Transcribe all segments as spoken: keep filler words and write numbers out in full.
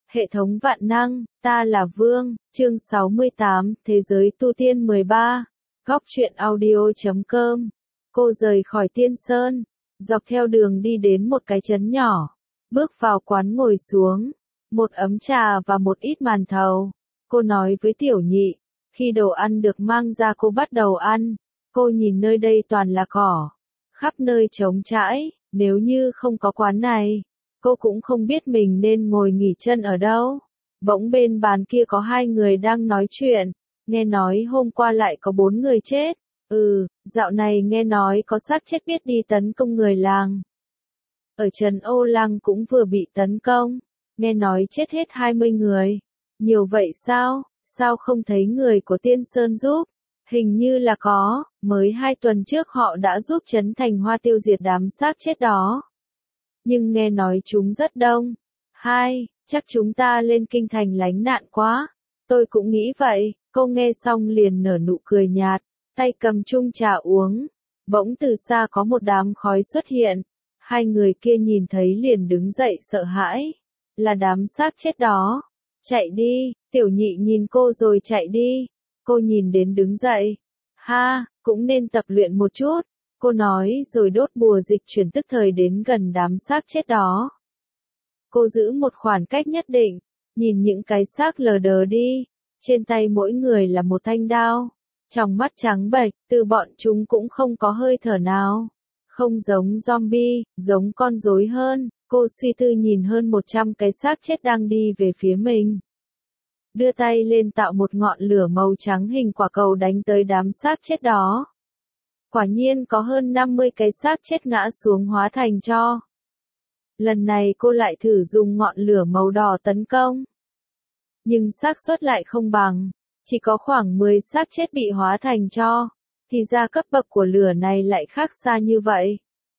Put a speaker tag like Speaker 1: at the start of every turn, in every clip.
Speaker 1: Hệ thống vạn năng, ta là Vương, chương sáu mươi tám, Thế giới tu tiên mười ba, góc truyện audio chấm com. Cô rời khỏi Tiên Sơn, dọc theo đường đi đến một cái trấn nhỏ, bước vào quán ngồi xuống, một ấm trà và một ít màn thầu. Cô nói với Tiểu Nhị, khi đồ ăn được mang ra cô bắt đầu ăn. Cô nhìn nơi đây toàn là cỏ, khắp nơi trống trải, nếu như không có quán này, cô cũng không biết mình nên ngồi nghỉ chân ở đâu. Bỗng bên bàn kia có hai người đang nói chuyện, nghe nói hôm qua lại có bốn người chết. Ừ, dạo này nghe nói có xác chết biết đi tấn công người làng. Ở Trấn Ô Lăng cũng vừa bị tấn công, nghe nói chết hết hai mươi người. Nhiều vậy sao, sao không thấy người của Tiên Sơn giúp? Hình như là có, mới hai tuần trước họ đã giúp Trấn Thành Hoa tiêu diệt đám xác chết đó. Nhưng nghe nói chúng rất đông. Hai, chắc chúng ta lên kinh thành lánh nạn quá. Tôi cũng nghĩ vậy. Cô nghe xong liền nở nụ cười nhạt, tay cầm chung trà uống. Bỗng từ xa có một đám khói xuất hiện. Hai người kia nhìn thấy liền đứng dậy sợ hãi. Là đám xác chết đó. Chạy đi, Tiểu Nhị nhìn cô rồi chạy đi. Cô nhìn đến đứng dậy. Ha, cũng nên tập luyện một chút. Cô nói rồi đốt bùa dịch chuyển tức thời đến gần đám xác chết đó. Cô giữ một khoảng cách nhất định, nhìn những cái xác lờ đờ đi. Trên tay mỗi người là một thanh đao. Trong mắt trắng bệch, từ bọn chúng cũng không có hơi thở nào. Không giống zombie, giống con rối hơn. Cô suy tư nhìn hơn một trăm cái xác chết đang đi về phía mình. Đưa tay lên tạo một ngọn lửa màu trắng hình quả cầu đánh tới đám xác chết đó. Quả nhiên có hơn năm mươi cái xác chết ngã xuống hóa thành tro. Lần này cô lại thử dùng ngọn lửa màu đỏ tấn công. Nhưng xác suất lại không bằng, chỉ có khoảng mười xác chết bị hóa thành tro. Thì ra cấp bậc của lửa này lại khác xa như vậy.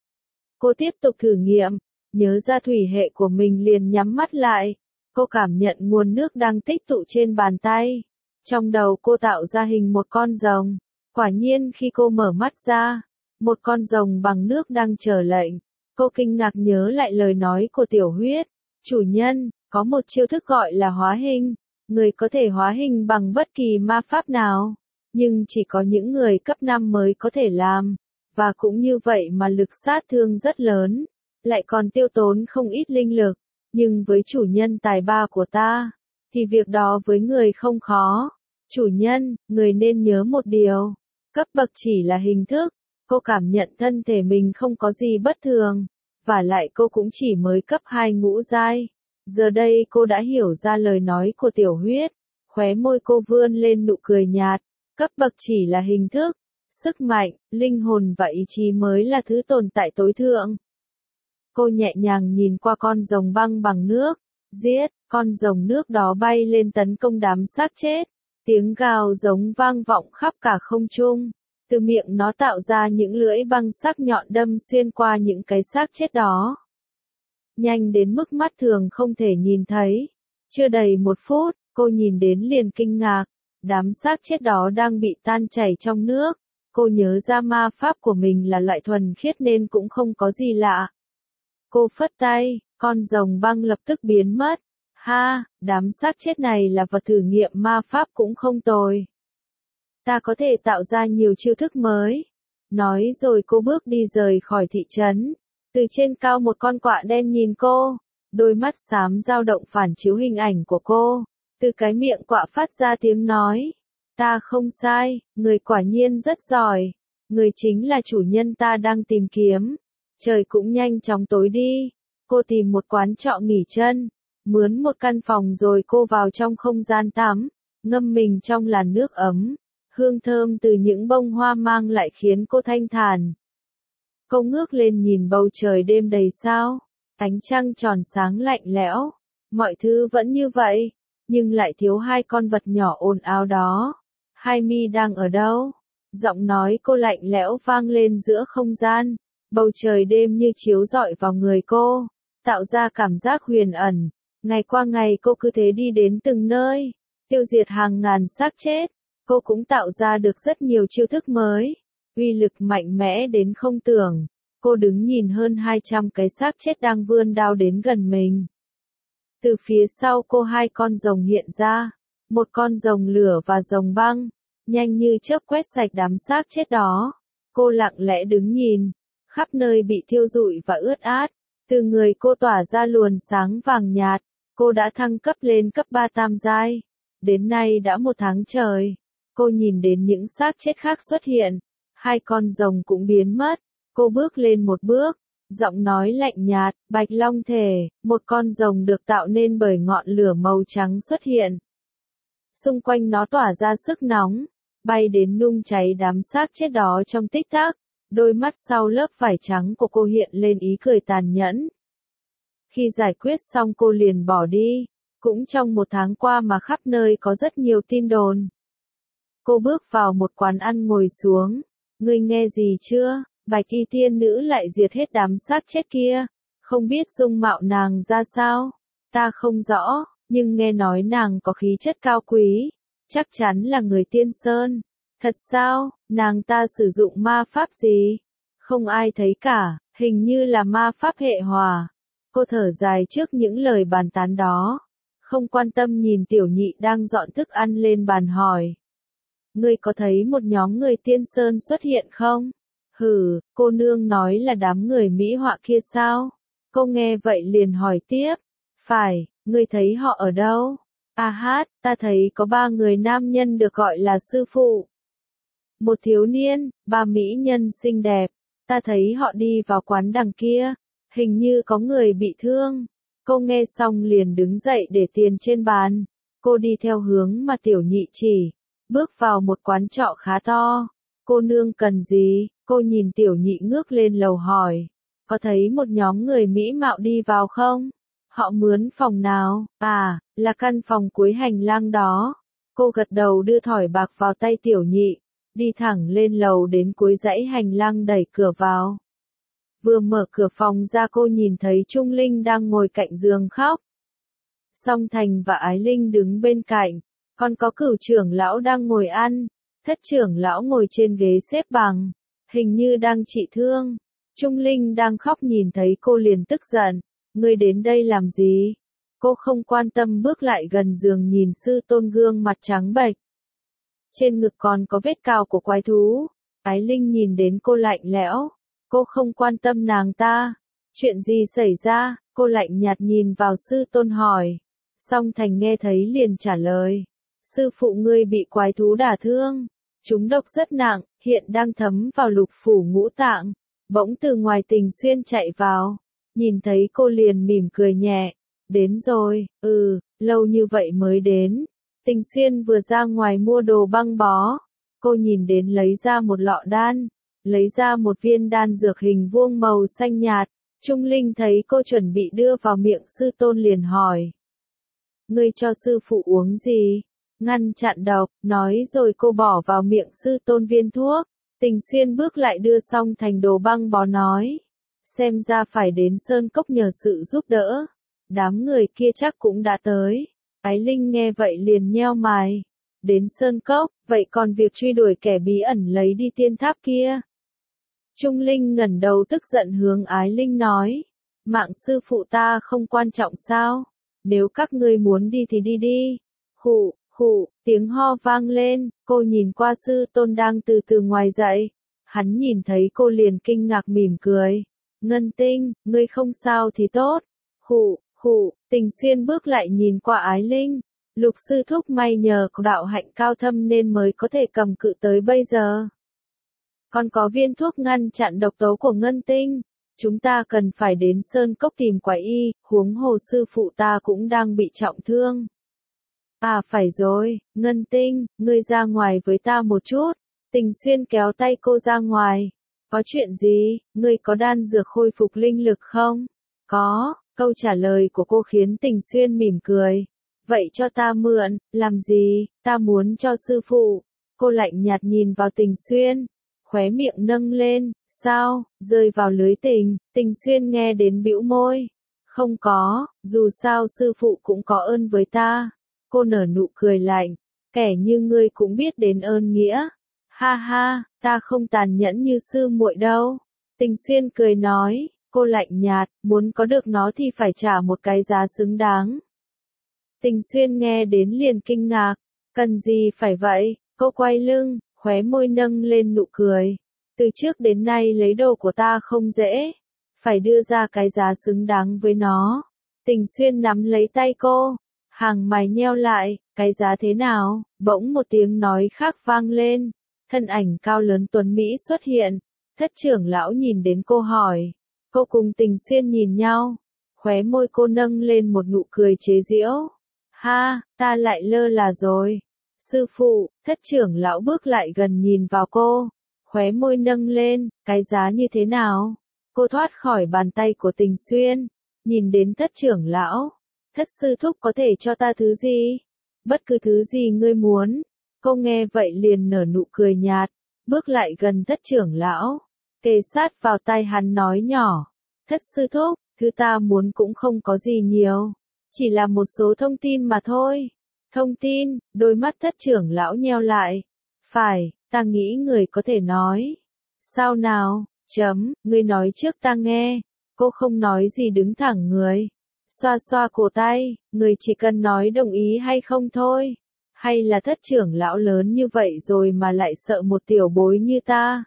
Speaker 1: Cô tiếp tục thử nghiệm, nhớ ra thủy hệ của mình liền nhắm mắt lại. Cô cảm nhận nguồn nước đang tích tụ trên bàn tay. Trong đầu cô tạo ra hình một con rồng. Quả nhiên khi cô mở mắt ra, một con rồng bằng nước đang chờ lệnh. Cô kinh ngạc nhớ lại lời nói của Tiểu Huyết. Chủ nhân, có một chiêu thức gọi là hóa hình. Người có thể hóa hình bằng bất kỳ ma pháp nào. Nhưng chỉ có những người cấp năm mới có thể làm. Và cũng như vậy mà lực sát thương rất lớn. Lại còn tiêu tốn không ít linh lực. Nhưng với chủ nhân tài ba của ta, thì việc đó với người không khó. Chủ nhân, người nên nhớ một điều. Cấp bậc chỉ là hình thức. Cô cảm nhận thân thể mình không có gì bất thường. Và lại cô cũng chỉ mới cấp hai ngũ giai. Giờ đây cô đã hiểu ra lời nói của Tiểu Huyết. Khóe môi cô vươn lên nụ cười nhạt. Cấp bậc chỉ là hình thức. Sức mạnh, linh hồn và ý chí mới là thứ tồn tại tối thượng. Cô nhẹ nhàng nhìn qua con rồng băng bằng nước. Giết, con rồng nước đó bay lên tấn công đám xác chết. Tiếng gào giống vang vọng khắp cả không trung. Từ miệng nó tạo ra những lưỡi băng sắc nhọn đâm xuyên qua những cái xác chết đó. Nhanh đến mức mắt thường không thể nhìn thấy. Chưa đầy một phút, cô nhìn đến liền kinh ngạc. Đám xác chết đó đang bị tan chảy trong nước. Cô nhớ ra ma pháp của mình là loại thuần khiết nên cũng không có gì lạ. Cô phất tay, con rồng băng lập tức biến mất. Ha, đám xác chết này là vật thử nghiệm ma pháp cũng không tồi. Ta có thể tạo ra nhiều chiêu thức mới. Nói rồi cô bước đi rời khỏi thị trấn. Từ trên cao một con quạ đen nhìn cô. Đôi mắt xám dao động phản chiếu hình ảnh của cô. Từ cái miệng quạ phát ra tiếng nói. Ta không sai, người quả nhiên rất giỏi. Người chính là chủ nhân ta đang tìm kiếm. Trời cũng nhanh chóng tối đi. Cô tìm một quán trọ nghỉ chân. Mướn một căn phòng rồi cô vào trong không gian tắm. Ngâm mình trong làn nước ấm. Hương thơm từ những bông hoa mang lại khiến cô thanh thản. Cô ngước lên nhìn bầu trời đêm đầy sao. Ánh trăng tròn sáng lạnh lẽo. Mọi thứ vẫn như vậy. Nhưng lại thiếu hai con vật nhỏ ồn ào đó. Hai mi đang ở đâu? Giọng nói cô lạnh lẽo vang lên giữa không gian. Bầu trời đêm như chiếu rọi vào người cô. Tạo ra cảm giác huyền ẩn. Ngày qua ngày cô cứ thế đi đến từng nơi. Tiêu diệt hàng ngàn xác chết. Cô cũng tạo ra được rất nhiều chiêu thức mới. Uy lực mạnh mẽ đến không tưởng. Cô đứng nhìn hơn hai trăm cái xác chết đang vươn đao đến gần mình. Từ phía sau cô hai con rồng hiện ra, một con rồng lửa và rồng băng, nhanh như chớp quét sạch đám xác chết đó. Cô lặng lẽ đứng nhìn, khắp nơi bị thiêu rụi và ướt át, từ người cô tỏa ra luồng sáng vàng nhạt. Cô đã thăng cấp lên cấp ba tam giai. Đến nay đã một tháng trời, cô nhìn đến những xác chết khác xuất hiện, hai con rồng cũng biến mất. Cô bước lên một bước, giọng nói lạnh nhạt, Bạch Long thể, một con rồng được tạo nên bởi ngọn lửa màu trắng xuất hiện. Xung quanh nó tỏa ra sức nóng, bay đến nung cháy đám xác chết đó trong tích tắc. Đôi mắt sau lớp vải trắng của cô hiện lên ý cười tàn nhẫn. Khi giải quyết xong cô liền bỏ đi. Cũng trong một tháng qua mà khắp nơi có rất nhiều tin đồn. Cô bước vào một quán ăn ngồi xuống. Ngươi nghe gì chưa? Bạch y tiên nữ lại diệt hết đám xác chết kia. Không biết dung mạo nàng ra sao? Ta không rõ, nhưng nghe nói nàng có khí chất cao quý. Chắc chắn là người tiên sơn. Thật sao? Nàng ta sử dụng ma pháp gì? Không ai thấy cả, hình như là ma pháp hệ hỏa. Cô thở dài trước những lời bàn tán đó. Không quan tâm nhìn tiểu nhị đang dọn thức ăn lên bàn hỏi. Ngươi có thấy một nhóm người tiên sơn xuất hiện không? Hừ, cô nương nói là đám người mỹ họa kia sao? Cô nghe vậy liền hỏi tiếp. Phải, ngươi thấy họ ở đâu? A hát, ta thấy có ba người nam nhân được gọi là sư phụ. Một thiếu niên, ba mỹ nhân xinh đẹp. Ta thấy họ đi vào quán đằng kia. Hình như có người bị thương. Cô nghe xong liền đứng dậy để tiền trên bàn. Cô đi theo hướng mà tiểu nhị chỉ. Bước vào một quán trọ khá to. Cô nương cần gì? Cô nhìn tiểu nhị ngước lên lầu hỏi. Có thấy một nhóm người mỹ mạo đi vào không? Họ mướn phòng nào? À, là căn phòng cuối hành lang đó. Cô gật đầu đưa thỏi bạc vào tay tiểu nhị. Đi thẳng lên lầu đến cuối dãy hành lang đẩy cửa vào. Vừa mở cửa phòng ra cô nhìn thấy Trung Linh đang ngồi cạnh giường khóc. Song Thành và Ái Linh đứng bên cạnh, còn có Cửu trưởng lão đang ngồi ăn, Thất trưởng lão ngồi trên ghế xếp bằng, hình như đang trị thương. Trung Linh đang khóc nhìn thấy cô liền tức giận, ngươi đến đây làm gì? Cô không quan tâm bước lại gần giường nhìn sư tôn gương mặt trắng bệch. Trên ngực còn có vết cào của quái thú. Ái Linh nhìn đến cô lạnh lẽo. Cô không quan tâm nàng ta. Chuyện gì xảy ra? Cô lạnh nhạt nhìn vào sư tôn hỏi. Song Thành nghe thấy liền trả lời. Sư phụ ngươi bị quái thú đả thương. Chúng độc rất nặng, hiện đang thấm vào lục phủ ngũ tạng. Bỗng từ ngoài Tình Xuyên chạy vào. Nhìn thấy cô liền mỉm cười nhẹ. Đến rồi, ừ, lâu như vậy mới đến. Tình Xuyên vừa ra ngoài mua đồ băng bó. Cô nhìn đến lấy ra một lọ đan. Lấy ra một viên đan dược hình vuông màu xanh nhạt. Trung Linh thấy cô chuẩn bị đưa vào miệng sư tôn liền hỏi. Ngươi cho sư phụ uống gì? Ngăn chặn độc, nói rồi cô bỏ vào miệng sư tôn viên thuốc. Tình Xuyên bước lại đưa xong thành đồ băng bó nói. Xem ra phải đến Sơn Cốc nhờ sự giúp đỡ. Đám người kia chắc cũng đã tới. Ái Linh nghe vậy liền nheo mày. Đến Sơn Cốc, vậy còn việc truy đuổi kẻ bí ẩn lấy đi tiên tháp kia? Trung Linh ngẩng đầu tức giận hướng Ái Linh nói. Mạng sư phụ ta không quan trọng sao? Nếu các ngươi muốn đi thì đi đi. Khụ, khụ, tiếng ho vang lên, cô nhìn qua sư tôn đang từ từ ngoài dậy. Hắn nhìn thấy cô liền kinh ngạc mỉm cười. Ngân Tinh, ngươi không sao thì tốt. Khụ, khụ, Tình Xuyên bước lại nhìn qua Ái Linh. Lục sư thúc may nhờ có đạo hạnh cao thâm nên mới có thể cầm cự tới bây giờ. Còn có viên thuốc ngăn chặn độc tố của Ngân Tinh. Chúng ta cần phải đến Sơn Cốc tìm quái y, huống hồ sư phụ ta cũng đang bị trọng thương. À phải rồi, Ngân Tinh, ngươi ra ngoài với ta một chút. Tình Xuyên kéo tay cô ra ngoài. Có chuyện gì, ngươi có đan dược khôi phục linh lực không? Có, câu trả lời của cô khiến Tình Xuyên mỉm cười. Vậy cho ta mượn, làm gì, ta muốn cho sư phụ. Cô lạnh nhạt nhìn vào Tình Xuyên. Khóe miệng nâng lên, sao, rơi vào lưới tình, Tình Xuyên nghe đến bĩu môi. Không có, dù sao sư phụ cũng có ơn với ta. Cô nở nụ cười lạnh, kẻ như ngươi cũng biết đến ơn nghĩa. Ha ha, ta không tàn nhẫn như sư muội đâu. Tình Xuyên cười nói, cô lạnh nhạt, muốn có được nó thì phải trả một cái giá xứng đáng. Tình Xuyên nghe đến liền kinh ngạc, cần gì phải vậy, cô quay lưng, khóe môi nâng lên nụ cười. Từ trước đến nay lấy đồ của ta không dễ, phải đưa ra cái giá xứng đáng với nó. Tình Xuyên nắm lấy tay cô, hàng mày nheo lại, cái giá thế nào? Bỗng một tiếng nói khác vang lên, thân ảnh cao lớn tuấn Mỹ xuất hiện, Thất trưởng lão nhìn đến cô hỏi. Cô cùng Tình Xuyên nhìn nhau, khóe môi cô nâng lên một nụ cười chế giễu. Ha, ta lại lơ là rồi. Sư phụ, Thất trưởng lão bước lại gần nhìn vào cô, khóe môi nâng lên, cái giá như thế nào? Cô thoát khỏi bàn tay của Tình Xuyên, nhìn đến Thất trưởng lão. Thất sư thúc có thể cho ta thứ gì? Bất cứ thứ gì ngươi muốn. Cô nghe vậy liền nở nụ cười nhạt, bước lại gần Thất trưởng lão, kề sát vào tai hắn nói nhỏ. Thất sư thúc, thứ ta muốn cũng không có gì nhiều, chỉ là một số thông tin mà thôi. Thông tin, đôi mắt Thất trưởng lão nheo lại. Phải, ta nghĩ người có thể nói. Sao nào, chấm, ngươi nói trước ta nghe. Cô không nói gì đứng thẳng người. Xoa xoa cổ tay, người chỉ cần nói đồng ý hay không thôi. Hay là Thất trưởng lão lớn như vậy rồi mà lại sợ một tiểu bối như ta.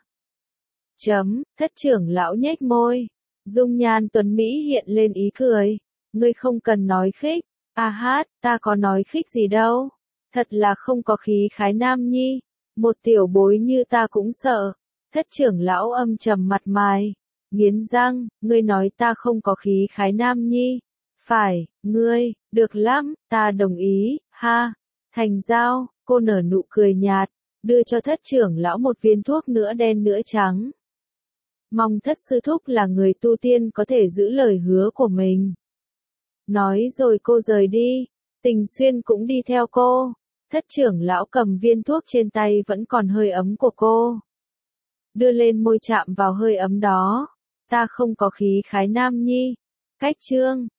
Speaker 1: Chấm, Thất trưởng lão nhếch môi. Dung nhan tuấn Mỹ hiện lên ý cười. Ngươi không cần nói khích. A hát, ta có nói khích gì đâu. Thật là không có khí khái nam nhi. Một tiểu bối như ta cũng sợ. Thất trưởng lão âm trầm mặt mày. Nghiến răng, ngươi nói ta không có khí khái nam nhi. Phải, ngươi, được lắm, ta đồng ý, ha. Thành giao, cô nở nụ cười nhạt, đưa cho Thất trưởng lão một viên thuốc nửa đen nửa trắng. Mong Thất sư thúc là người tu tiên có thể giữ lời hứa của mình. Nói rồi cô rời đi, Tình Xuyên cũng đi theo cô. Thất trưởng lão cầm viên thuốc trên tay vẫn còn hơi ấm của cô. Đưa lên môi chạm vào hơi ấm đó. Ta không có khí khái nam nhi. Cách chương.